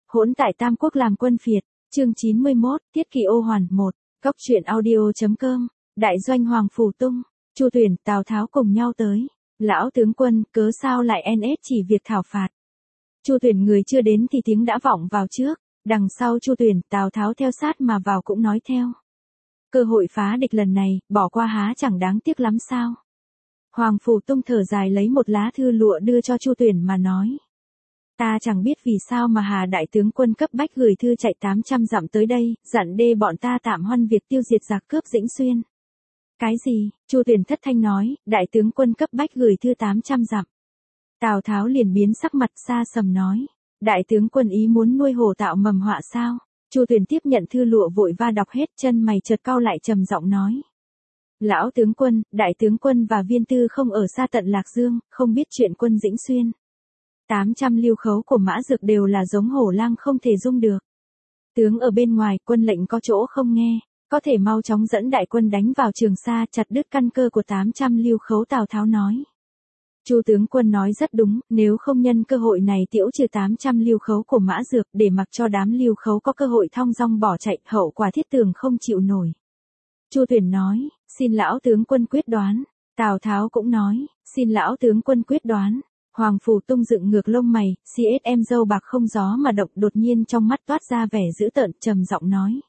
Hỗn tại Tam Quốc làm quân phiệt, chương 91, Tiết Kỳ Ô Hoàn 1, Cốc truyện audio.com, Đại doanh Hoàng Phủ Tung, Chu Tuyển, Tào Tháo cùng nhau tới. Lão tướng quân, cớ sao lại NS chỉ việc thảo phạt? Chu Tuyển người chưa đến thì tiếng đã vọng vào trước, đằng sau Chu Tuyển, Tào Tháo theo sát mà vào cũng nói theo. Cơ hội phá địch lần này, bỏ qua há chẳng đáng tiếc lắm sao? Hoàng Phủ Tung thở dài lấy một lá thư lụa đưa cho Chu Tuyển mà nói. Ta chẳng biết vì sao mà Hà đại tướng quân cấp bách gửi thư chạy 800 dặm tới đây, dặn đê bọn ta tạm hoăn việc tiêu diệt giặc cướp Dĩnh Xuyên. Cái gì? Chu Tuyển thất thanh nói, đại tướng quân cấp bách gửi thư 800 dặm. Tào Tháo liền biến sắc mặt xa sầm nói, đại tướng quân ý muốn nuôi hổ tạo mầm họa sao? Chu Tuyển tiếp nhận thư lụa vội va đọc hết, chân mày chợt cau lại trầm giọng nói. Lão tướng quân, đại tướng quân và viên tư không ở xa tận Lạc Dương, không biết chuyện quân Dĩnh Xuyên. 800 lưu khấu của Mã Dược đều là giống hổ lang không thể dung được. Tướng ở bên ngoài, quân lệnh có chỗ không nghe, có thể mau chóng dẫn đại quân đánh vào Trường Sa, chặt đứt căn cơ của 800 lưu khấu. Tào Tháo nói. Chu tướng quân nói rất đúng, nếu không nhân cơ hội này tiễu trừ 800 lưu khấu của Mã Dược để mặc cho đám lưu khấu có cơ hội thong dong bỏ chạy, hậu quả thiết tường không chịu nổi. Chu Tuyển nói, xin lão tướng quân quyết đoán. Tào Tháo cũng nói, xin lão tướng quân quyết đoán. Hoàng Phủ Tung dựng ngược lông mày, CSM dâu bạc không gió mà động, đột nhiên trong mắt toát ra vẻ dữ tợn, trầm giọng nói.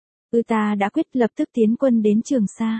Ta đã quyết lập tức tiến quân đến Trường Sa.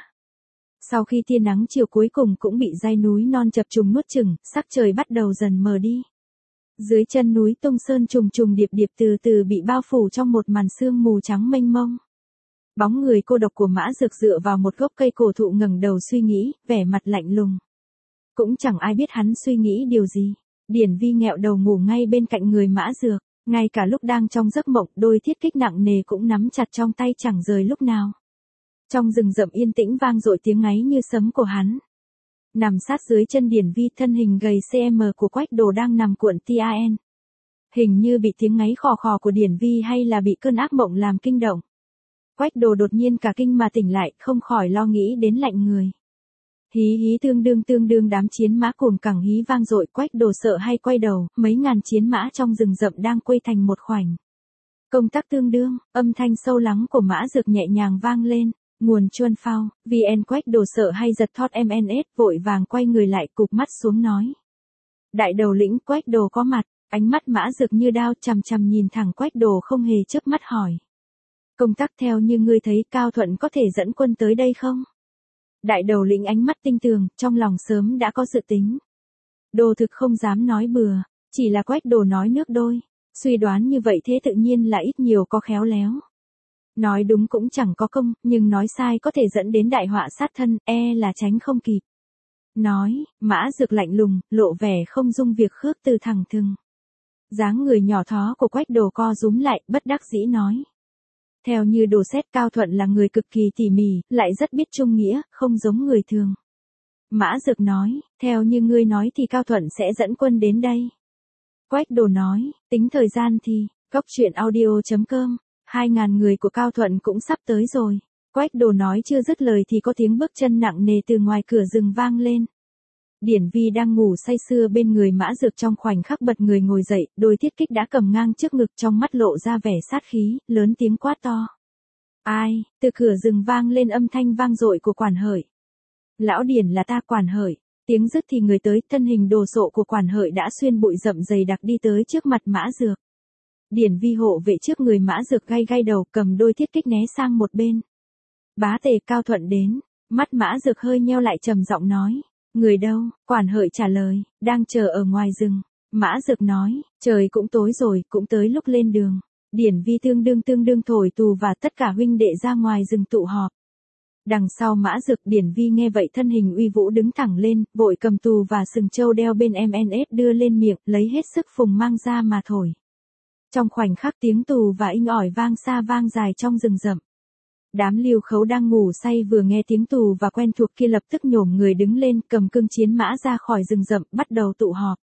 Sau khi tia nắng chiều cuối cùng cũng bị dãy núi non chập trùng nuốt chửng, sắc trời bắt đầu dần mờ đi. Dưới chân núi Tung Sơn trùng trùng điệp điệp từ từ bị bao phủ trong một màn sương mù trắng mênh mông. Bóng người cô độc của Mã Dược dựa vào một gốc cây cổ thụ ngẩng đầu suy nghĩ, vẻ mặt lạnh lùng. Cũng chẳng ai biết hắn suy nghĩ điều gì. Điển Vi nghẹo đầu ngủ ngay bên cạnh người Mã Dược, ngay cả lúc đang trong giấc mộng, đôi thiết kích nặng nề cũng nắm chặt trong tay chẳng rời lúc nào. Trong rừng rậm yên tĩnh vang dội tiếng ngáy như sấm của hắn. Nằm sát dưới chân Điển Vi, thân hình gầy cm của Quách Đồ đang nằm cuộn TAN. Hình như bị tiếng ngáy khò khò của Điển Vi hay là bị cơn ác mộng làm kinh động. Quách Đồ đột nhiên cả kinh mà tỉnh lại, không khỏi lo nghĩ đến lạnh người. Hí hí tương đương đám chiến mã cồn cẳng hí vang dội. Quách Đồ sợ hay quay đầu, mấy ngàn chiến mã trong rừng rậm đang quây thành một khoảnh. Công tắc tương đương, âm thanh sâu lắng của Mã Dược nhẹ nhàng vang lên, nguồn chuân phao, VN. Quách Đồ sợ hay giật thót MNS, vội vàng quay người lại, cụp mắt xuống nói. Đại đầu lĩnh. Quách Đồ có mặt, ánh mắt Mã Dược như đao chằm chằm nhìn thẳng Quách Đồ không hề chớp mắt hỏi. Công tắc theo như ngươi thấy Cao Thuận có thể dẫn quân tới đây không? Đại đầu lĩnh ánh mắt tinh tường, trong lòng sớm đã có dự tính. Đồ thực không dám nói bừa, chỉ là Quách Đồ nói nước đôi, suy đoán như vậy thế tự nhiên là ít nhiều có khéo léo. Nói đúng cũng chẳng có công, nhưng nói sai có thể dẫn đến đại họa sát thân, là tránh không kịp. Nói, Mã Dược lạnh lùng, lộ vẻ không dung việc khước từ thẳng thừng. Dáng người nhỏ thó của Quách Đồ co rúm lại, bất đắc dĩ nói. Theo như Đồ xét, Cao Thuận là người cực kỳ tỉ mỉ, lại rất biết trung nghĩa, không giống người thường. Mã Dược nói, theo như ngươi nói thì Cao Thuận sẽ dẫn quân đến đây. Quách Đồ nói, tính thời gian thì, Cốc truyện audio.com, 2.000 người của Cao Thuận cũng sắp tới rồi. Quách Đồ nói chưa dứt lời thì có tiếng bước chân nặng nề từ ngoài cửa rừng vang lên. Điển Vi đang ngủ say sưa bên người Mã Dược trong khoảnh khắc bật người ngồi dậy, đôi thiết kích đã cầm ngang trước ngực, trong mắt lộ ra vẻ sát khí, lớn tiếng quát to. Ai? Từ cửa rừng vang lên âm thanh vang dội của Quản Hợi. Lão Điển là ta. Quản Hợi. Tiếng dứt thì người tới, thân hình đồ sộ của Quản Hợi đã xuyên bụi rậm dày đặc đi tới trước mặt Mã Dược. Điển Vi hộ vệ trước người Mã Dược gai đầu, cầm đôi thiết kích né sang một bên. Bá tề. Cao Thuận đến. Mắt Mã Dược hơi nheo lại, trầm giọng nói. Người đâu? Quản Hợi trả lời, đang chờ ở ngoài rừng. Mã Dược nói, trời cũng tối rồi, cũng tới lúc lên đường. Điển Vi tương đương thổi tù và tất cả huynh đệ ra ngoài rừng tụ họp. Đằng sau Mã Dược, Điển Vi nghe vậy thân hình uy vũ đứng thẳng lên, vội cầm tù và sừng châu đeo bên MNS đưa lên miệng, lấy hết sức phùng mang ra mà thổi. Trong khoảnh khắc tiếng tù và inh ỏi vang xa vang dài trong rừng rậm. Đám lưu khấu đang ngủ say vừa nghe tiếng tù và quen thuộc kia lập tức nhổm người đứng lên, cầm cương chiến mã ra khỏi rừng rậm, bắt đầu tụ họp.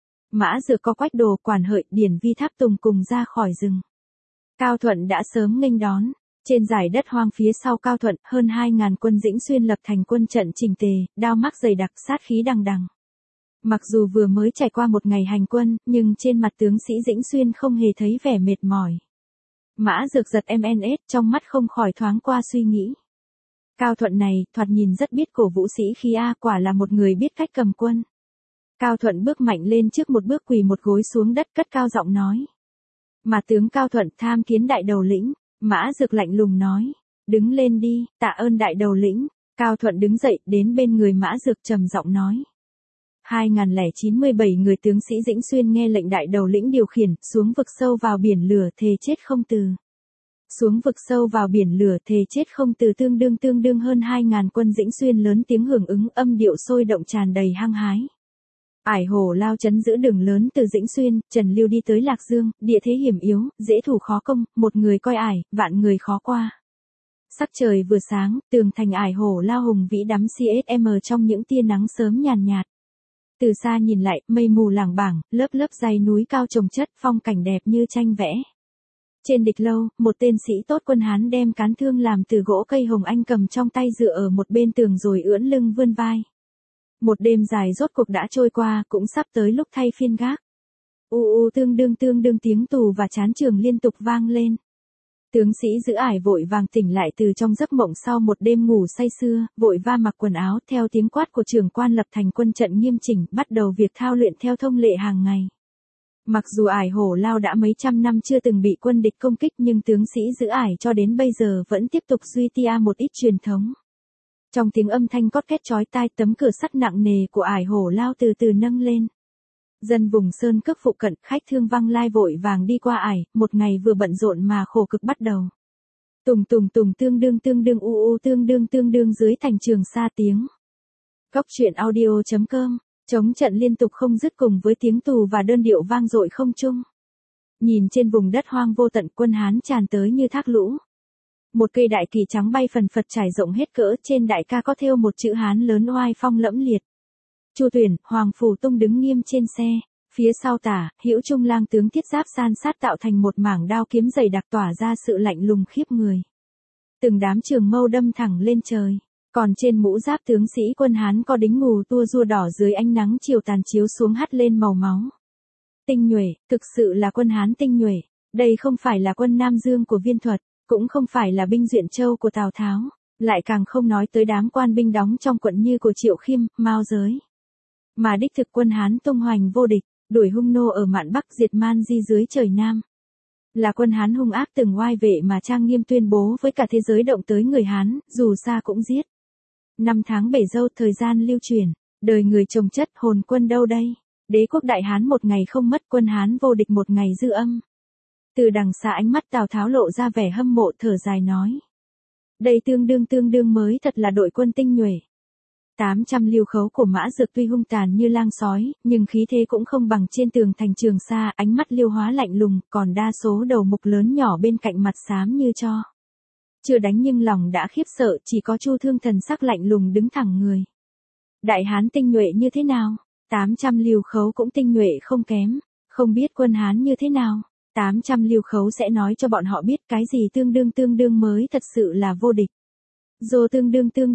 Mã Dược có Quách Đồ, Quản Hợi, Điển Vi tháp tùng cùng ra khỏi rừng. Cao Thuận đã sớm nghênh đón. Trên dải đất hoang phía sau Cao Thuận, hơn 2.000 quân Dĩnh Xuyên lập thành quân trận chỉnh tề, đao mác dày đặc, sát khí đằng đằng. Mặc dù vừa mới trải qua một ngày hành quân, nhưng trên mặt tướng sĩ Dĩnh Xuyên không hề thấy vẻ mệt mỏi. Mã Dược giật MNS, trong mắt không khỏi thoáng qua suy nghĩ. Cao Thuận này, thoạt nhìn rất biết cổ vũ sĩ khí a, quả là một người biết cách cầm quân. Cao Thuận bước mạnh lên trước một bước, quỳ một gối xuống đất, cất cao giọng nói. Mà tướng Cao Thuận tham kiến đại đầu lĩnh. Mã Dược lạnh lùng nói. Đứng lên đi, tạ ơn đại đầu lĩnh. Cao Thuận đứng dậy, đến bên người Mã Dược trầm giọng nói. 2097 người tướng sĩ Dĩnh Xuyên nghe lệnh đại đầu lĩnh điều khiển, xuống vực sâu vào biển lửa, thề chết không từ. Xuống vực sâu vào biển lửa, thề chết không từ, tương đương hơn 2.000 quân Dĩnh Xuyên lớn tiếng hưởng ứng, âm điệu sôi động tràn đầy hăng hái. Ải Hổ Lao trấn giữ đường lớn từ Dĩnh Xuyên, Trần Lưu đi tới Lạc Dương, địa thế hiểm yếu, dễ thủ khó công, một người coi ải, vạn người khó qua. Sắc trời vừa sáng, tường thành Ải Hổ Lao hùng vĩ đắm CSM trong những tia nắng sớm nhàn nhạt. Từ xa nhìn lại, mây mù lảng bảng, lớp lớp dãy núi cao chồng chất, phong cảnh đẹp như tranh vẽ. Trên địch lâu, một tên sĩ tốt quân Hán đem cán thương làm từ gỗ cây hồng anh cầm trong tay dựa ở một bên tường rồi ưỡn lưng vươn vai. Một đêm dài rốt cuộc đã trôi qua, cũng sắp tới lúc thay phiên gác. Tương đương tiếng tù và trán trường liên tục vang lên. Tướng sĩ giữ ải vội vàng tỉnh lại từ trong giấc mộng sau một đêm ngủ say sưa, vội va mặc quần áo theo tiếng quát của trưởng quan lập thành quân trận nghiêm chỉnh, bắt đầu việc thao luyện theo thông lệ hàng ngày. Mặc dù Ải Hổ Lao đã mấy trăm năm chưa từng bị quân địch công kích, nhưng tướng sĩ giữ ải cho đến bây giờ vẫn tiếp tục duy trì một ít truyền thống. Trong tiếng âm thanh cót két chói tai, tấm cửa sắt nặng nề của Ải Hổ Lao từ từ nâng lên. Dân vùng sơn cước phụ cận, khách thương văng lai vội vàng đi qua ải, một ngày vừa bận rộn mà khổ cực bắt đầu. Tùng tương đương dưới thành Trường Sa tiếng. Góc truyện audio.com, chống trận liên tục không dứt cùng với tiếng tù và đơn điệu vang dội không trung. Nhìn trên vùng đất hoang vô tận, quân Hán tràn tới như thác lũ. Một cây đại kỳ trắng bay phần phật trải rộng hết cỡ, trên đại ca có thêu một chữ Hán lớn oai phong lẫm liệt. Chu Tuyển, Hoàng Phủ Tung đứng nghiêm trên xe, phía sau Tả, Hữu Trung lang tướng thiết giáp san sát tạo thành một mảng đao kiếm dày đặc tỏa ra sự lạnh lùng khiếp người. Từng đám trường mâu đâm thẳng lên trời, còn trên mũ giáp tướng sĩ quân Hán có đính ngù tua rua đỏ dưới ánh nắng chiều tàn chiếu xuống hắt lên màu máu. Tinh nhuệ, thực sự là quân Hán tinh nhuệ, đây không phải là quân Nam Dương của Viên Thuật, cũng không phải là binh Duyện Châu của Tào Tháo, lại càng không nói tới đám quan binh đóng trong quận như của Triệu Khiêm, Mao Giới. Mà đích thực quân Hán tung hoành vô địch, đuổi hung nô ở mạn Bắc, diệt man di dưới trời Nam. Là quân Hán hung ác từng oai vệ mà trang nghiêm tuyên bố với cả thế giới động tới người Hán, dù xa cũng giết. Năm tháng bể dâu, thời gian lưu truyền, đời người chồng chất, hồn quân đâu đây? Đế quốc Đại Hán một ngày không mất, quân Hán vô địch một ngày dư âm. Từ đằng xa ánh mắt Tào Tháo lộ ra vẻ hâm mộ, thở dài nói. Đây tương đương mới thật là đội quân tinh nhuệ. 800 liêu khấu của Mã Dược tuy hung tàn như lang sói, nhưng khí thế cũng không bằng trên tường thành Trường Sa, ánh mắt Liêu Hóa lạnh lùng, còn đa số đầu mục lớn nhỏ bên cạnh mặt xám như tro. Chưa đánh nhưng lòng đã khiếp sợ, chỉ có Chu Thương thần sắc lạnh lùng đứng thẳng người. Đại Hán tinh nhuệ như thế nào? 800 liêu khấu cũng tinh nhuệ không kém, không biết quân Hán như thế nào? 800 liêu khấu sẽ nói cho bọn họ biết cái gì tương đương mới thật sự là vô địch. Dô tương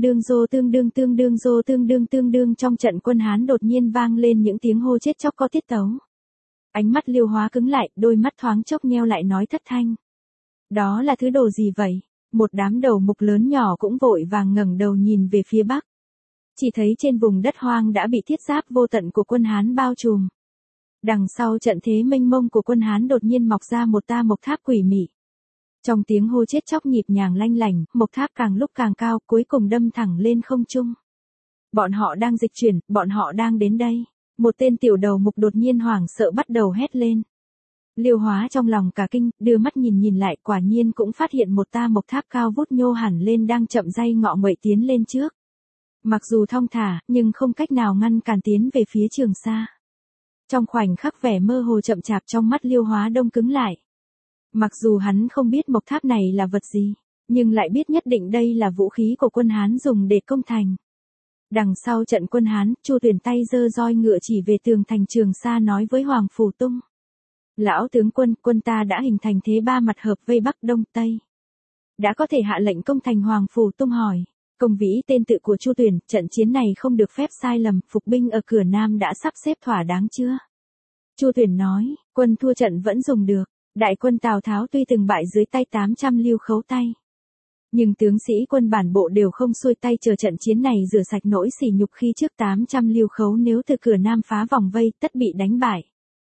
đương trong trận quân Hán đột nhiên vang lên những tiếng hô chết chóc có tiết tấu. Ánh mắt Liêu Hóa cứng lại, đôi mắt thoáng chốc nheo lại nói thất thanh. Đó là thứ đồ gì vậy? Một đám đầu mục lớn nhỏ cũng vội vàng ngẩng đầu nhìn về phía bắc. Chỉ thấy trên vùng đất hoang đã bị thiết giáp vô tận của quân Hán bao trùm. Đằng sau trận thế mênh mông của quân Hán đột nhiên mọc ra một mộc tháp quỷ mị. Trong tiếng hô chết chóc nhịp nhàng lanh lảnh, mộc tháp càng lúc càng cao, cuối cùng đâm thẳng lên không trung. Bọn họ đang dịch chuyển, bọn họ đang đến đây. Một tên tiểu đầu mục đột nhiên hoảng sợ bắt đầu hét lên. Liêu Hóa trong lòng cả kinh, đưa mắt nhìn lại, quả nhiên cũng phát hiện một mộc tháp cao vút nhô hẳn lên đang chậm rãi ngọ nguậy tiến lên trước. Mặc dù thong thả, nhưng không cách nào ngăn cản tiến về phía Trường Sa. Trong khoảnh khắc vẻ mơ hồ chậm chạp trong mắt Liêu Hóa đông cứng lại. Mặc dù hắn không biết mộc tháp này là vật gì, nhưng lại biết nhất định đây là vũ khí của quân Hán dùng để công thành. Đằng sau trận quân Hán, Chu Tuyển tay giơ roi ngựa chỉ về tường thành Trường Sa nói với Hoàng Phủ Tung. Lão tướng quân, quân ta đã hình thành thế ba mặt hợp vây Bắc Đông Tây. Đã có thể hạ lệnh công thành. Hoàng Phủ Tung hỏi. Công vĩ tên tự của Chu Tuyển, trận chiến này không được phép sai lầm, phục binh ở cửa Nam đã sắp xếp thỏa đáng chưa? Chu Tuyển nói, quân thua trận vẫn dùng được, đại quân Tào Tháo tuy từng bại dưới tay 800 Lưu Khấu tay. Nhưng tướng sĩ quân bản bộ đều không xuôi tay chờ trận chiến này rửa sạch nỗi sỉ nhục khi trước 800 Lưu Khấu nếu từ cửa Nam phá vòng vây tất bị đánh bại.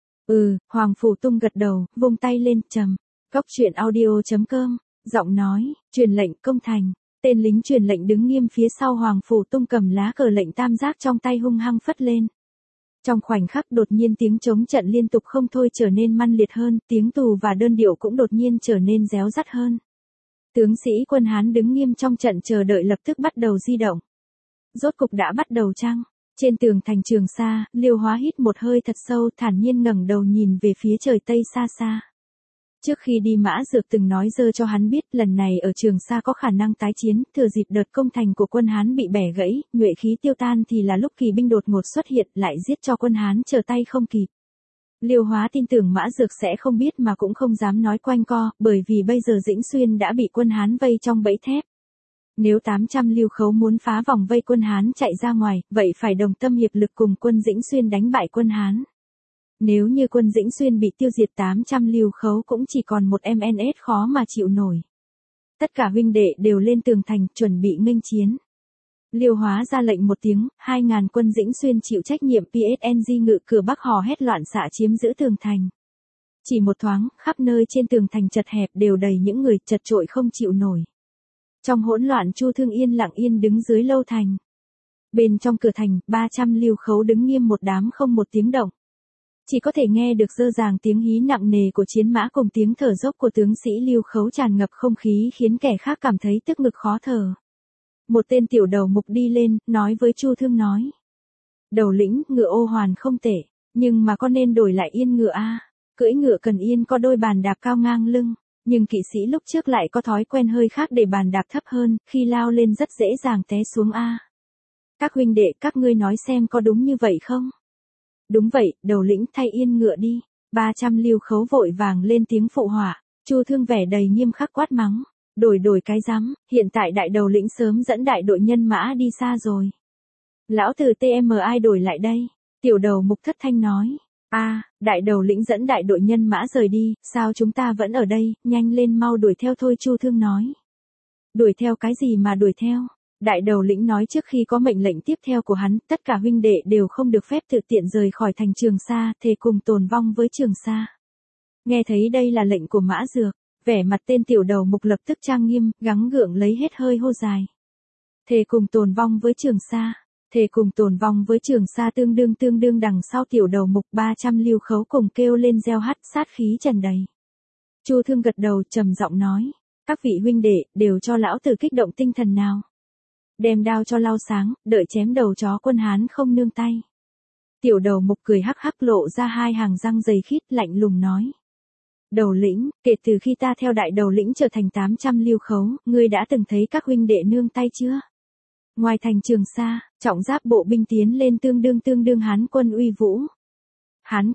Hoàng Phủ Tung gật đầu, vung tay lên, trầm. Cóc truyện audio.com, giọng nói, truyền lệnh công thành. Tên lính truyền lệnh đứng nghiêm phía sau Hoàng Phủ Tung cầm lá cờ lệnh tam giác trong tay hung hăng phất lên. Trong khoảnh khắc đột nhiên tiếng trống trận liên tục không thôi trở nên man liệt hơn, tiếng tù và đơn điệu cũng đột nhiên trở nên réo rắt hơn. Tướng sĩ quân Hán đứng nghiêm trong trận chờ đợi lập tức bắt đầu di động. Rốt cục đã bắt đầu chăng? Trên tường thành Trường Sa, Liêu Hóa hít một hơi thật sâu, thản nhiên ngẩng đầu nhìn về phía trời Tây xa xa. Trước khi đi Mã Dược từng nói dơ cho hắn biết lần này ở Trường Sa có khả năng tái chiến, thừa dịp đợt công thành của quân Hán bị bẻ gãy, nhuệ khí tiêu tan thì là lúc kỳ binh đột ngột xuất hiện lại giết cho quân Hán trở tay không kịp. Liêu Hóa tin tưởng Mã Dược sẽ không biết mà cũng không dám nói quanh co, bởi vì bây giờ Dĩnh Xuyên đã bị quân Hán vây trong bẫy thép. Nếu 800 Lưu Khấu muốn phá vòng vây quân Hán chạy ra ngoài, vậy phải đồng tâm hiệp lực cùng quân Dĩnh Xuyên đánh bại quân Hán. Nếu như quân Dĩnh Xuyên bị tiêu diệt 800 Lưu Khấu cũng chỉ còn một MNS khó mà chịu nổi. Tất cả huynh đệ đều lên tường thành chuẩn bị nghênh chiến. Liêu Hóa ra lệnh một tiếng, 2.000 quân Dĩnh Xuyên chịu trách nhiệm PSNG ngự cửa Bắc hò hét loạn xạ chiếm giữ tường thành. Chỉ một thoáng, khắp nơi trên tường thành chật hẹp đều đầy những người chật trội không chịu nổi. Trong hỗn loạn Chu Thương Yên lặng yên đứng dưới lâu thành. Bên trong cửa thành, 300 Lưu Khấu đứng nghiêm một đám không một tiếng động. Chỉ có thể nghe được rơ ràng tiếng hí nặng nề của chiến mã cùng tiếng thở dốc của tướng sĩ Lưu Khấu tràn ngập không khí khiến kẻ khác cảm thấy tức ngực khó thở. Một tên tiểu đầu mục đi lên, nói với Chu Thương nói. Đầu lĩnh, ngựa Ô Hoàn không tệ, nhưng mà con nên đổi lại yên ngựa a. Cưỡi ngựa cần yên có đôi bàn đạp cao ngang lưng, nhưng kỵ sĩ lúc trước lại có thói quen hơi khác để bàn đạp thấp hơn, khi lao lên rất dễ dàng té xuống a. Các huynh đệ, các ngươi nói xem có đúng như vậy không? Đúng vậy, đầu lĩnh thay yên ngựa đi. 300 Lưu Khấu vội vàng lên tiếng phụ họa. Chu Thương vẻ đầy nghiêm khắc quát mắng. Đổi cái rắm, hiện tại đại đầu lĩnh sớm dẫn đại đội nhân mã đi xa rồi. Lão tử TMI đổi lại đây. Tiểu đầu mục thất thanh nói. Đại đầu lĩnh dẫn đại đội nhân mã rời đi, sao chúng ta vẫn ở đây, nhanh lên mau đuổi theo thôi Chu Thương nói. Đuổi theo cái gì mà đuổi theo? Đại đầu lĩnh nói trước khi có mệnh lệnh tiếp theo của hắn, tất cả huynh đệ đều không được phép tự tiện rời khỏi thành Trường Sa, thề cùng tồn vong với Trường Sa. Nghe thấy đây là lệnh của Mã Dược, vẻ mặt tên tiểu đầu mục lập tức trang nghiêm, gắng gượng lấy hết hơi hô dài. Thề cùng tồn vong với Trường Sa. Thề cùng tồn vong với Trường Sa tương đương đằng sau tiểu đầu mục 300 Lưu Khấu cùng kêu lên reo hắt sát khí tràn đầy. Chu Thương gật đầu trầm giọng nói, các vị huynh đệ đều cho lão tử kích động tinh thần nào. Đem đao cho lau sáng, đợi chém đầu chó quân Hán không nương tay. Tiểu đầu mục cười hắc hắc lộ ra hai hàng răng dày khít lạnh lùng nói. Đầu lĩnh, kể từ khi ta theo đại đầu lĩnh trở thành 800 Lưu Khấu, ngươi đã từng thấy các huynh đệ nương tay chưa? Ngoài thành Trường Sa, trọng giáp bộ binh tiến lên tương đương Hán quân uy vũ. Hán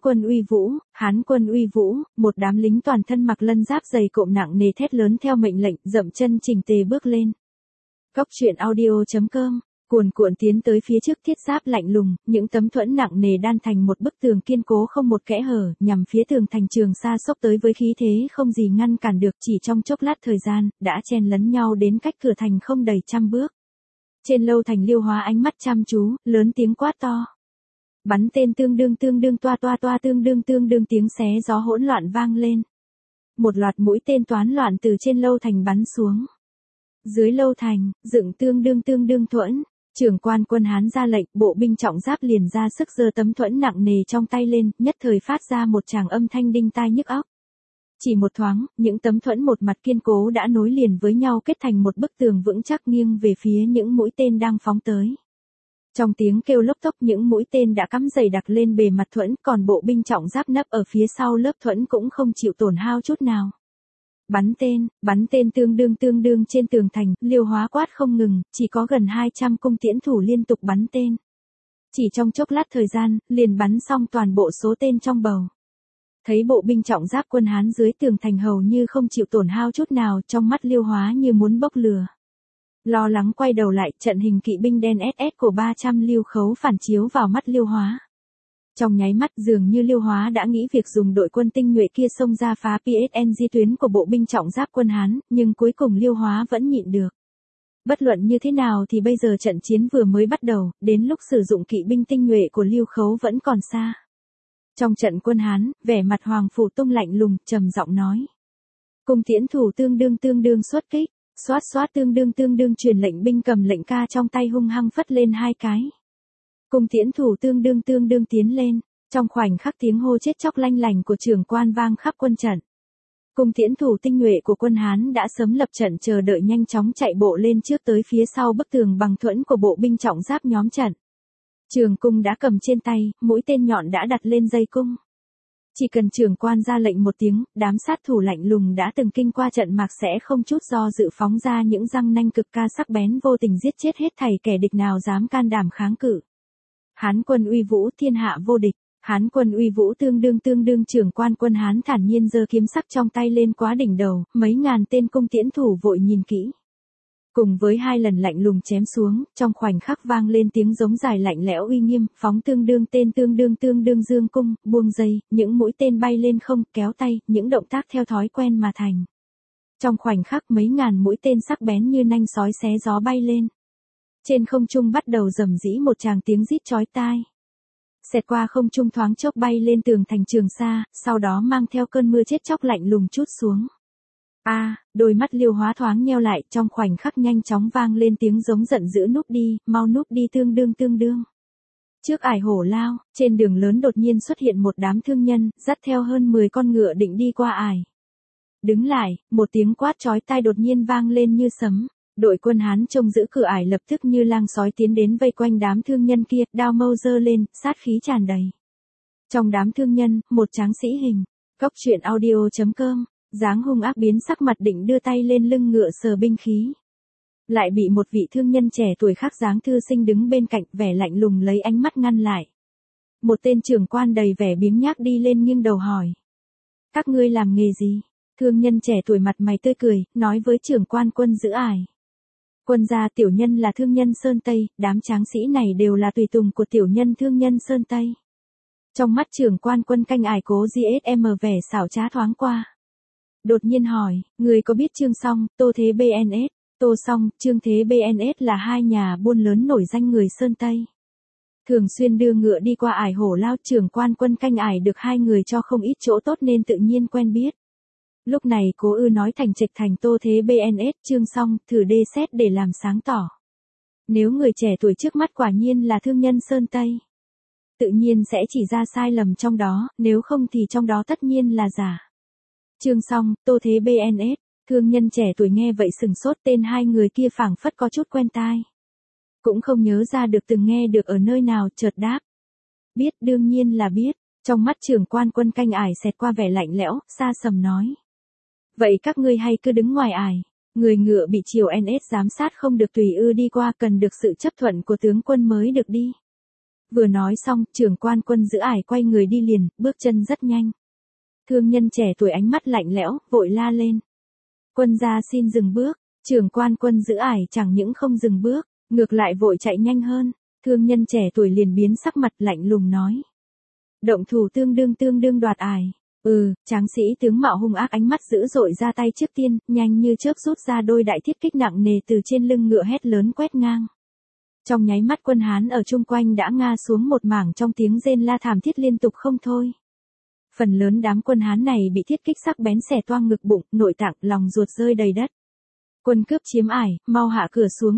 quân uy vũ, một đám lính toàn thân mặc lân giáp dày cộm nặng nề thét lớn theo mệnh lệnh, dậm chân chỉnh tề bước lên. Cóc truyện audio.com, cuồn tiến tới phía trước thiết giáp lạnh lùng, những tấm thuẫn nặng nề đan thành một bức tường kiên cố không một kẽ hở, nhằm phía tường thành Trường Sa xốc tới với khí thế không gì ngăn cản được, chỉ trong chốc lát thời gian, đã chen lấn nhau đến cách cửa thành không đầy 100 bước. Trên lâu thành Liêu Hóa ánh mắt chăm chú, lớn tiếng quát to. Bắn tên tương đương toa tương đương tiếng xé gió hỗn loạn vang lên. Một loạt mũi tên toán loạn từ trên lâu thành bắn xuống. Dưới lâu thành, dựng tương đương thuẫn, trưởng quan quân Hán ra lệnh, bộ binh trọng giáp liền ra sức giơ tấm thuẫn nặng nề trong tay lên, nhất thời phát ra một tràng âm thanh đinh tai nhức óc. Chỉ một thoáng, những tấm thuẫn một mặt kiên cố đã nối liền với nhau kết thành một bức tường vững chắc nghiêng về phía những mũi tên đang phóng tới. Trong tiếng kêu lốc tốc những mũi tên đã cắm dày đặc lên bề mặt thuẫn, còn bộ binh trọng giáp nấp ở phía sau lớp thuẫn cũng không chịu tổn hao chút nào. Bắn tên tương đương trên tường thành, Liêu Hóa quát không ngừng, chỉ có gần 200 cung tiễn thủ liên tục bắn tên. Chỉ trong chốc lát thời gian, liền bắn xong toàn bộ số tên trong bầu. Thấy bộ binh trọng giáp quân Hán dưới tường thành hầu như không chịu tổn hao chút nào, trong mắt Liêu Hóa như muốn bốc lửa. Lo lắng quay đầu lại, trận hình kỵ binh đen SS của 300 Liêu Khấu phản chiếu vào mắt Liêu Hóa. Trong nháy mắt dường như Liêu Hóa đã nghĩ việc dùng đội quân tinh nhuệ kia xông ra phá PSNG tuyến của bộ binh trọng giáp quân Hán, nhưng cuối cùng Liêu Hóa vẫn nhịn được. Bất luận như thế nào thì bây giờ trận chiến vừa mới bắt đầu, đến lúc sử dụng kỵ binh tinh nhuệ của Liêu Khấu vẫn còn xa. Trong trận quân Hán, vẻ mặt Hoàng Phủ Tung lạnh lùng, trầm giọng nói. Cung tiễn thủ tương đương xuất kích, xoát tương đương truyền lệnh binh cầm lệnh ca trong tay hung hăng phất lên hai cái. Cung tiễn thủ tương đương tiến lên, trong khoảnh khắc tiếng hô chết chóc lanh lành của trưởng quan vang khắp quân trận. Cung tiễn thủ tinh nhuệ của quân Hán đã sớm lập trận chờ đợi nhanh chóng chạy bộ lên trước tới phía sau bức tường bằng thuẫn của bộ binh trọng giáp nhóm trận. Trường cung đã cầm trên tay, mũi tên nhọn đã đặt lên dây cung. Chỉ cần trưởng quan ra lệnh một tiếng, đám sát thủ lạnh lùng đã từng kinh qua trận mạc sẽ không chút do dự phóng ra những răng nanh cực ca sắc bén vô tình giết chết hết thảy kẻ địch nào dám can đảm kháng cự. Hán quân uy vũ thiên hạ vô địch, Hán quân uy vũ tương đương trưởng quan quân Hán thản nhiên giơ kiếm sắc trong tay lên quá đỉnh đầu, mấy ngàn tên cung tiễn thủ vội nhìn kỹ. Cùng với hai lần lạnh lùng chém xuống, trong khoảnh khắc vang lên tiếng giống dài lạnh lẽo uy nghiêm, phóng tương đương dương cung, buông dây, những mũi tên bay lên không, kéo tay, những động tác theo thói quen mà thành. Trong khoảnh khắc mấy ngàn mũi tên sắc bén như nanh sói xé gió bay lên. Trên không trung bắt đầu rầm rĩ một tràng tiếng rít chói tai. Xẹt qua không trung thoáng chốc bay lên tường thành Trường Sa, sau đó mang theo cơn mưa chết chóc lạnh lùng trút xuống. Đôi mắt Liêu Hóa thoáng nheo lại, trong khoảnh khắc nhanh chóng vang lên tiếng giống giận dữ núp đi, mau núp đi tương đương. Trước ải hổ lao, trên đường lớn đột nhiên xuất hiện một đám thương nhân, dắt theo hơn 10 con ngựa định đi qua ải. Đứng lại, một tiếng quát chói tai đột nhiên vang lên như sấm. Đội quân Hán trông giữ cửa ải lập tức như lang sói tiến đến vây quanh đám thương nhân kia, đao mâu giơ lên, sát khí tràn đầy. Trong đám thương nhân, một tráng sĩ hình. Cóc truyện audio.com, dáng hung ác biến sắc mặt định đưa tay lên lưng ngựa sờ binh khí. Lại bị một vị thương nhân trẻ tuổi khác dáng thư sinh đứng bên cạnh, vẻ lạnh lùng lấy ánh mắt ngăn lại. Một tên trưởng quan đầy vẻ biếng nhác đi lên nghiêng đầu hỏi. Các ngươi làm nghề gì? Thương nhân trẻ tuổi mặt mày tươi cười, nói với trưởng quan quân giữ ải. Quân gia tiểu nhân là thương nhân Sơn Tây, đám tráng sĩ này đều là tùy tùng của tiểu nhân thương nhân Sơn Tây. Trong mắt trưởng quan quân canh ải Cố GSM vẻ xảo trá thoáng qua. Đột nhiên hỏi, người có biết Trương Song, Tô Thế BNS? Tô Song, Trương Thế BNS là hai nhà buôn lớn nổi danh người Sơn Tây. Thường xuyên đưa ngựa đi qua ải hổ lao, trưởng quan quân canh ải được hai người cho không ít chỗ tốt nên tự nhiên quen biết. Lúc này Cố Ư nói thành trịch thành Tô Thế BNS, Trương Song, thử đê xét để làm sáng tỏ. Nếu người trẻ tuổi trước mắt quả nhiên là thương nhân Sơn Tây, tự nhiên sẽ chỉ ra sai lầm trong đó, nếu không thì trong đó tất nhiên là giả. Trương Song, Tô Thế BNS, thương nhân trẻ tuổi nghe vậy sừng sốt, tên hai người kia phảng phất có chút quen tai. Cũng không nhớ ra được từng nghe được ở nơi nào, chợt đáp. Biết, đương nhiên là biết. Trong mắt trưởng quan quân canh ải xẹt qua vẻ lạnh lẽo, xa sầm nói. Vậy các ngươi hay cứ đứng ngoài ải, người ngựa bị triều NS giám sát không được tùy ư đi qua, cần được sự chấp thuận của tướng quân mới được đi. Vừa nói xong, trưởng quan quân giữ ải quay người đi liền, bước chân rất nhanh. Thương nhân trẻ tuổi ánh mắt lạnh lẽo, vội la lên. Quân gia xin dừng bước, trưởng quan quân giữ ải chẳng những không dừng bước, ngược lại vội chạy nhanh hơn. Thương nhân trẻ tuổi liền biến sắc mặt lạnh lùng nói. Động thủ tương đương đoạt ải. Tráng sĩ tướng mạo hung ác ánh mắt dữ dội ra tay trước tiên, nhanh như chớp rút ra đôi đại thiết kích nặng nề từ trên lưng ngựa hét lớn quét ngang. Trong nháy mắt quân Hán ở chung quanh đã ngã xuống một mảng trong tiếng rên la thảm thiết liên tục không thôi. Phần lớn đám quân Hán này bị thiết kích sắc bén xẻ toang ngực bụng, nội tạng, lòng ruột rơi đầy đất. Quân cướp chiếm ải, mau hạ cửa xuống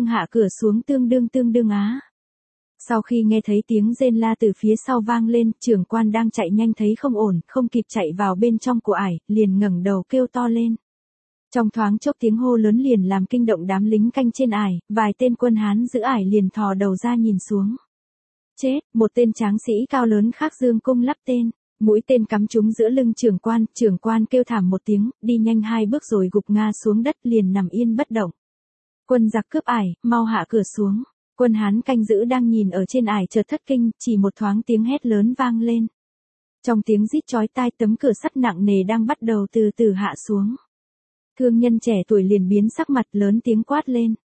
tương đương á. Sau khi nghe thấy tiếng rên la từ phía sau vang lên, trưởng quan đang chạy nhanh thấy không ổn, không kịp chạy vào bên trong của ải, liền ngẩng đầu kêu to lên. Trong thoáng chốc tiếng hô lớn liền làm kinh động đám lính canh trên ải, vài tên quân Hán giữ ải liền thò đầu ra nhìn xuống. Chết, một tên tráng sĩ cao lớn khác giương cung lắp tên, mũi tên cắm trúng giữa lưng trưởng quan kêu thảm một tiếng, đi nhanh hai bước rồi gục ngã xuống đất liền nằm yên bất động. Quân giặc cướp ải, mau hạ cửa xuống. Quân Hán canh giữ đang nhìn ở trên ải chợt thất kinh, chỉ một thoáng tiếng hét lớn vang lên. Trong tiếng rít chói tai tấm cửa sắt nặng nề đang bắt đầu từ từ hạ xuống. Thương nhân trẻ tuổi liền biến sắc mặt lớn tiếng quát lên.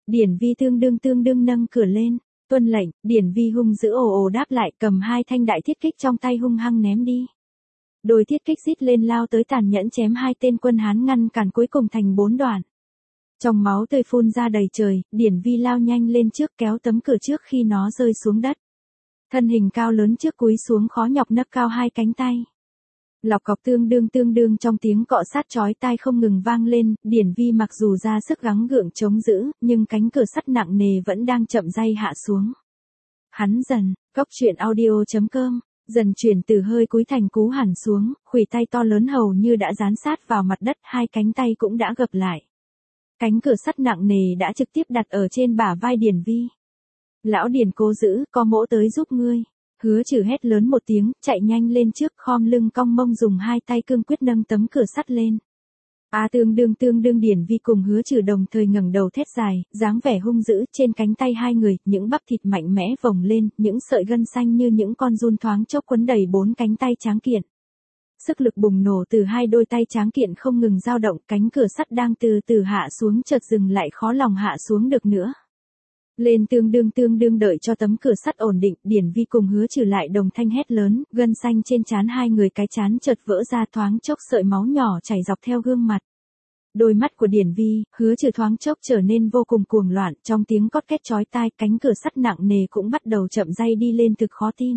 Điển Vi tương đương nâng cửa lên, tuân lệnh. Điển Vi hung dữ ồ ồ đáp lại, cầm hai thanh đại thiết kích trong tay hung hăng ném đi. Đôi thiết kích rít lên lao tới tàn nhẫn chém hai tên quân Hán, ngăn cản cuối cùng thành 4 đoạn. Trong máu tươi phun ra đầy trời, Điển Vi lao nhanh lên trước kéo tấm cửa trước khi nó rơi xuống đất. Thân hình cao lớn trước cúi xuống khó nhọc nấc cao hai cánh tay. Lọc cọc tương đương trong tiếng cọ sát chói tai không ngừng vang lên, Điển Vi mặc dù ra sức gắng gượng chống giữ, nhưng cánh cửa sắt nặng nề vẫn đang chậm rãi hạ xuống. Hắn dần, coctruyện.audio.com, dần chuyển từ hơi cúi thành cú hẳn xuống, khuỷu tay to lớn hầu như đã dán sát vào mặt đất, hai cánh tay cũng đã gập lại. Cánh cửa sắt nặng nề đã trực tiếp đặt ở trên bả vai Điển Vi. Lão Điển cố giữ, có mỗ tới giúp ngươi. Hứa Trừ hét lớn một tiếng, chạy nhanh lên trước, khom lưng cong mông dùng hai tay cương quyết nâng tấm cửa sắt lên. Tương đương Điển Vi cùng Hứa Trừ đồng thời ngẩng đầu thét dài, dáng vẻ hung dữ, trên cánh tay hai người, những bắp thịt mạnh mẽ vồng lên, những sợi gân xanh như những con giun thoáng chốc quấn đầy 4 cánh tay tráng kiện. Sức lực bùng nổ từ hai đôi tay tráng kiện không ngừng dao động, cánh cửa sắt đang từ từ hạ xuống chợt dừng lại khó lòng hạ xuống được nữa. Lên tương đương đợi cho tấm cửa sắt ổn định, Điển Vi cùng Hứa Trừ lại đồng thanh hét lớn, gân xanh trên trán hai người cái trán chợt vỡ ra, thoáng chốc sợi máu nhỏ chảy dọc theo gương mặt. Đôi mắt của Điển Vi, Hứa Trừ thoáng chốc trở nên vô cùng cuồng loạn, trong tiếng cót két chói tai, cánh cửa sắt nặng nề cũng bắt đầu chậm rãi đi lên thực khó tin.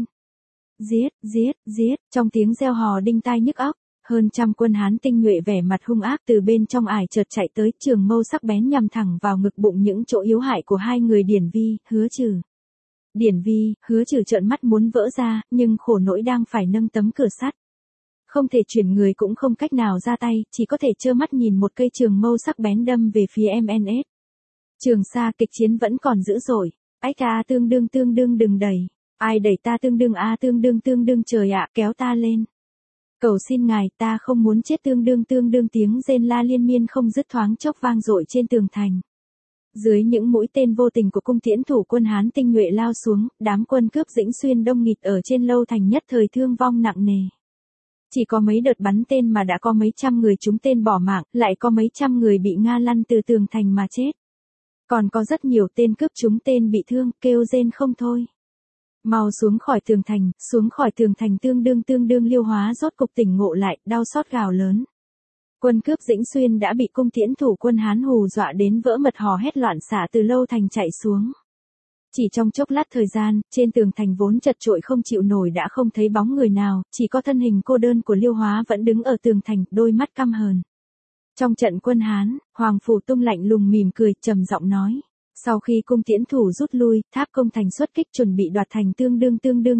Giết, trong tiếng reo hò đinh tai nhức óc, hơn trăm quân Hán tinh nhuệ vẻ mặt hung ác từ bên trong ải chợt chạy tới, trường mâu sắc bén nhằm thẳng vào ngực bụng những chỗ yếu hại của hai người Điển Vi, Hứa Trừ. Điển Vi, Hứa Trừ trợn mắt muốn vỡ ra, nhưng khổ nỗi đang phải nâng tấm cửa sắt. Không thể chuyển người cũng không cách nào ra tay, chỉ có thể trơ mắt nhìn một cây trường mâu sắc bén đâm về phía MNS. Trường Sa kịch chiến vẫn còn dữ dội. Ách tương đương đừng đẩy. Ai đẩy ta tương đương trời ạ, kéo ta lên. Cầu xin ngài, ta không muốn chết tương đương tiếng rên la liên miên không dứt thoáng chốc vang dội trên tường thành. Dưới những mũi tên vô tình của cung tiễn thủ quân Hán tinh nhuệ lao xuống, đám quân cướp Dĩnh Xuyên đông nghịt ở trên lâu thành nhất thời thương vong nặng nề. Chỉ có mấy đợt bắn tên mà đã có mấy trăm người trúng tên bỏ mạng, lại có mấy trăm người bị ngã lăn từ tường thành mà chết. Còn có rất nhiều tên cướp trúng tên bị thương, kêu rên không thôi. Mau xuống khỏi tường thành tương đương Liêu Hóa rốt cục tỉnh ngộ lại, đau xót gào lớn. Quân cướp Dĩnh Xuyên đã bị cung tiễn thủ quân Hán hù dọa đến vỡ mật hò hét loạn xạ từ lâu thành chạy xuống. Chỉ trong chốc lát thời gian, trên tường thành vốn chật chội không chịu nổi đã không thấy bóng người nào, chỉ có thân hình cô đơn của Liêu Hóa vẫn đứng ở tường thành, đôi mắt căm hờn. Trong trận quân Hán, Hoàng Phủ Tung lạnh lùng mỉm cười, trầm giọng nói. Sau khi cung tiễn thủ rút lui, Tháp Công Thành xuất kích chuẩn bị đoạt thành tương đương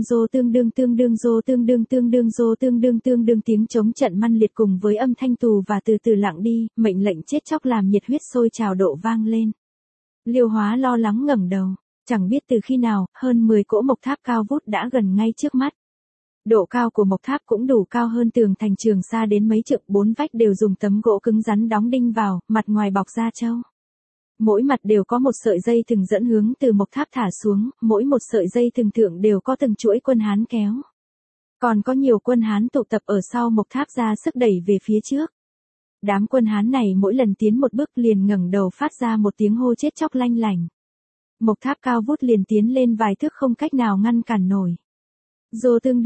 tiếng chống trận măn liệt cùng với âm thanh tù và từ từ lặng đi, mệnh lệnh chết chóc làm nhiệt huyết sôi trào độ vang lên. Liêu Hóa lo lắng ngẩng đầu, chẳng biết từ khi nào, hơn 10 cỗ mộc tháp cao vút đã gần ngay trước mắt. Độ cao của mộc tháp cũng đủ cao hơn tường thành Trường Sa đến mấy trượng, 4 vách đều dùng tấm gỗ cứng rắn đóng đinh vào, mặt ngoài bọc da trâu. Mỗi mặt đều có một sợi dây thừng dẫn hướng từ mộc tháp thả xuống, mỗi một sợi dây thừng thượng đều có từng chuỗi quân Hán kéo. Còn có nhiều quân Hán tụ tập ở sau mộc tháp ra sức đẩy về phía trước. Đám quân Hán này mỗi lần tiến một bước liền ngẩng đầu phát ra một tiếng hô chết chóc lanh lảnh. Mộc tháp cao vút liền tiến lên vài thước không cách nào ngăn cản nổi. Rô tương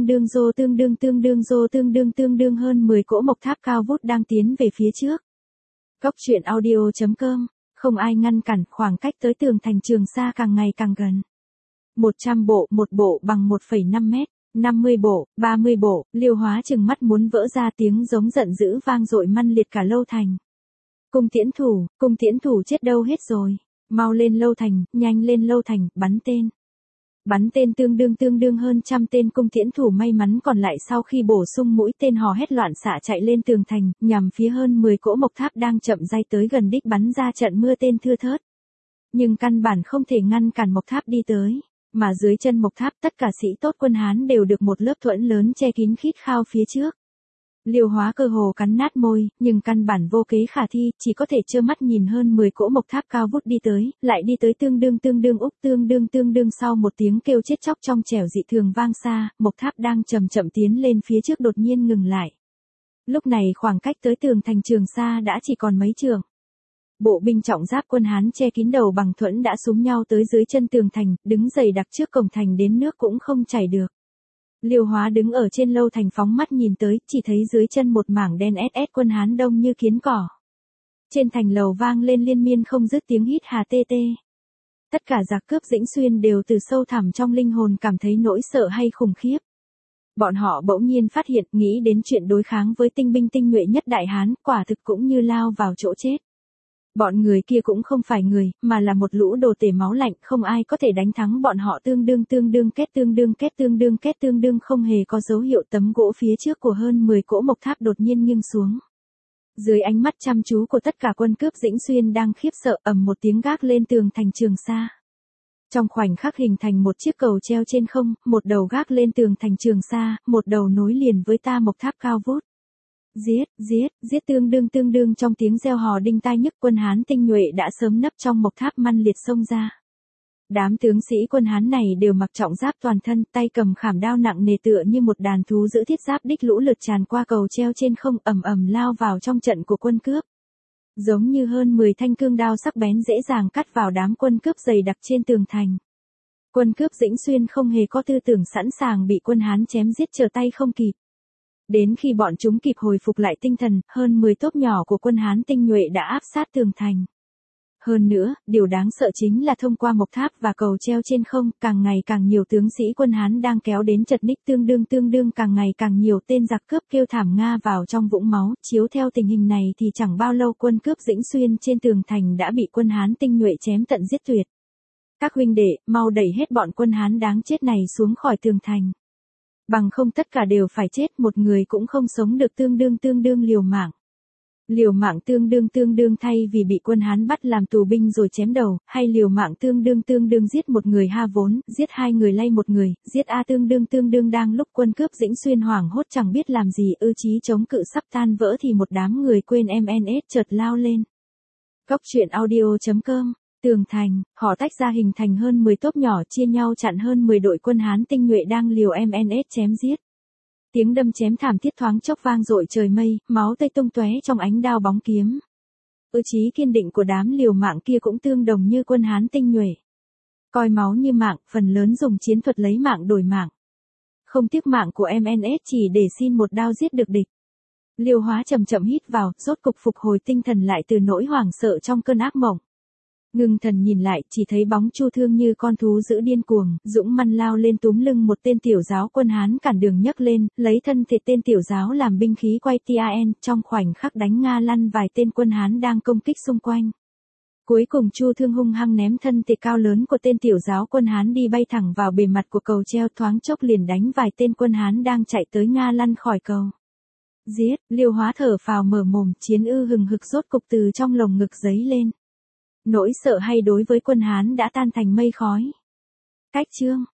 đương hơn 10 cỗ mộc tháp cao vút đang tiến về phía trước. Coctruyện.audio.com, không ai ngăn cản, khoảng cách tới tường thành Trường Sa càng ngày càng gần. 100 bộ, một bộ bằng 1,5 mét, 50 bộ, 30 bộ, Liêu Hóa trừng mắt muốn vỡ ra, tiếng giống giận dữ vang dội măn liệt cả lâu thành. Cung tiễn thủ chết đâu hết rồi, mau lên lâu thành, nhanh lên lâu thành, bắn tên. Bắn tên tương đương hơn trăm tên cung tiễn thủ may mắn còn lại sau khi bổ sung mũi tên hò hét loạn xạ chạy lên tường thành, nhằm phía hơn 10 cỗ mộc tháp đang chậm rãi tới gần đích bắn ra trận mưa tên thưa thớt. Nhưng căn bản không thể ngăn cản mộc tháp đi tới, mà dưới chân mộc tháp tất cả sĩ tốt quân Hán đều được một lớp thuẫn lớn che kín khít khao phía trước. Liêu Hóa cơ hồ cắn nát môi, nhưng căn bản vô kế khả thi, chỉ có thể trơ mắt nhìn hơn 10 cỗ mộc tháp cao vút đi tới, lại đi tới tương đương sau một tiếng kêu chết chóc trong trẻo dị thường vang xa, mộc tháp đang chậm chậm tiến lên phía trước đột nhiên ngừng lại. Lúc này khoảng cách tới tường thành Trường Sa đã chỉ còn mấy trượng. Bộ binh trọng giáp quân Hán che kín đầu bằng thuẫn đã xúm nhau tới dưới chân tường thành, đứng dày đặc trước cổng thành đến nước cũng không chảy được. Liêu Hóa đứng ở trên lâu thành phóng mắt nhìn tới, chỉ thấy dưới chân một mảng đen SS quân Hán đông như kiến cỏ. Trên thành lầu vang lên liên miên không dứt tiếng hít hà tê tê. Tất cả giặc cướp Dĩnh Xuyên đều từ sâu thẳm trong linh hồn cảm thấy nỗi sợ hay khủng khiếp. Bọn họ bỗng nhiên phát hiện, nghĩ đến chuyện đối kháng với tinh binh tinh nhuệ nhất Đại Hán, quả thực cũng như lao vào chỗ chết. Bọn người kia cũng không phải người, mà là một lũ đồ tể máu lạnh, không ai có thể đánh thắng bọn họ. Tương đương không hề có dấu hiệu. Tấm gỗ phía trước của hơn 10 cỗ mộc tháp đột nhiên nghiêng xuống. Dưới ánh mắt chăm chú của tất cả quân cướp Dĩnh Xuyên đang khiếp sợ, ầm một tiếng gác lên tường thành Trường Sa. Trong khoảnh khắc hình thành một chiếc cầu treo trên không, một đầu gác lên tường thành Trường Sa, một đầu nối liền với ta mộc tháp cao vút. Giết tương đương trong tiếng reo hò đinh tai nhức, quân Hán tinh nhuệ đã sớm nấp trong mộc tháp măn liệt xông ra. Đám tướng sĩ quân Hán này đều mặc trọng giáp toàn thân, tay cầm khảm đao nặng nề tựa như một đàn thú giữ thiết giáp đích lũ lượt tràn qua cầu treo trên không, ầm lao vào trong trận của quân cướp. Giống như hơn 10 thanh cương đao sắc bén dễ dàng cắt vào đám quân cướp dày đặc trên tường thành. Quân cướp Dĩnh Xuyên không hề có tư tưởng sẵn sàng bị quân Hán chém giết, trở tay không kịp. Đến khi bọn chúng kịp hồi phục lại tinh thần, hơn 10 tốp nhỏ của quân Hán tinh nhuệ đã áp sát tường thành. Hơn nữa, điều đáng sợ chính là thông qua mộc tháp và cầu treo trên không, càng ngày càng nhiều tướng sĩ quân Hán đang kéo đến chật ních. Tương đương càng ngày càng nhiều tên giặc cướp kêu thảm nga vào trong vũng máu. Chiếu theo tình hình này thì chẳng bao lâu quân cướp Dĩnh Xuyên trên tường thành đã bị quân Hán tinh nhuệ chém tận giết tuyệt. Các huynh đệ, mau đẩy hết bọn quân Hán đáng chết này xuống khỏi tường thành. Bằng không tất cả đều phải chết, một người cũng không sống được. Tương đương liều mạng. Liều mạng tương đương thay vì bị quân Hán bắt làm tù binh rồi chém đầu, hay liều mạng tương đương giết một người ha vốn, giết hai người lay một người, giết a tương đương đang lúc quân cướp Dĩnh Xuyên hoảng hốt chẳng biết làm gì, ư chí chống cự sắp tan vỡ thì một đám người quên MNS chợt lao lên. Góc truyện audio.com. Tường thành, họ tách ra hình thành hơn 10 tốp nhỏ chia nhau chặn hơn 10 đội quân Hán tinh nhuệ đang liều MNS chém giết. Tiếng đâm chém thảm thiết thoáng chốc vang dội trời mây, máu tươi tung tóe trong ánh đao bóng kiếm. Ý chí kiên định của đám liều mạng kia cũng tương đồng như quân Hán tinh nhuệ. Coi máu như mạng, phần lớn dùng chiến thuật lấy mạng đổi mạng. Không tiếc mạng của MNS chỉ để xin một đao giết được địch. Liêu Hóa chậm chậm hít vào, rốt cục phục hồi tinh thần lại từ nỗi hoảng sợ trong cơn ác mộng. Ngưng thần nhìn lại, chỉ thấy bóng Chu Thương như con thú dữ điên cuồng, dũng manh lao lên túm lưng một tên tiểu giáo quân Hán cản đường nhấc lên, lấy thân thể tên tiểu giáo làm binh khí quay TAN, trong khoảnh khắc đánh nga lăn vài tên quân Hán đang công kích xung quanh. Cuối cùng Chu Thương hung hăng ném thân thể cao lớn của tên tiểu giáo quân Hán đi bay thẳng vào bề mặt của cầu treo, thoáng chốc liền đánh vài tên quân Hán đang chạy tới nga lăn khỏi cầu. Giết, Liêu Hóa thở phào mở mồm, chiến ư hừng hực rốt cục từ trong lồng ngực dấy lên. Nỗi sợ hay đối với quân Hán đã tan thành mây khói. Cách chương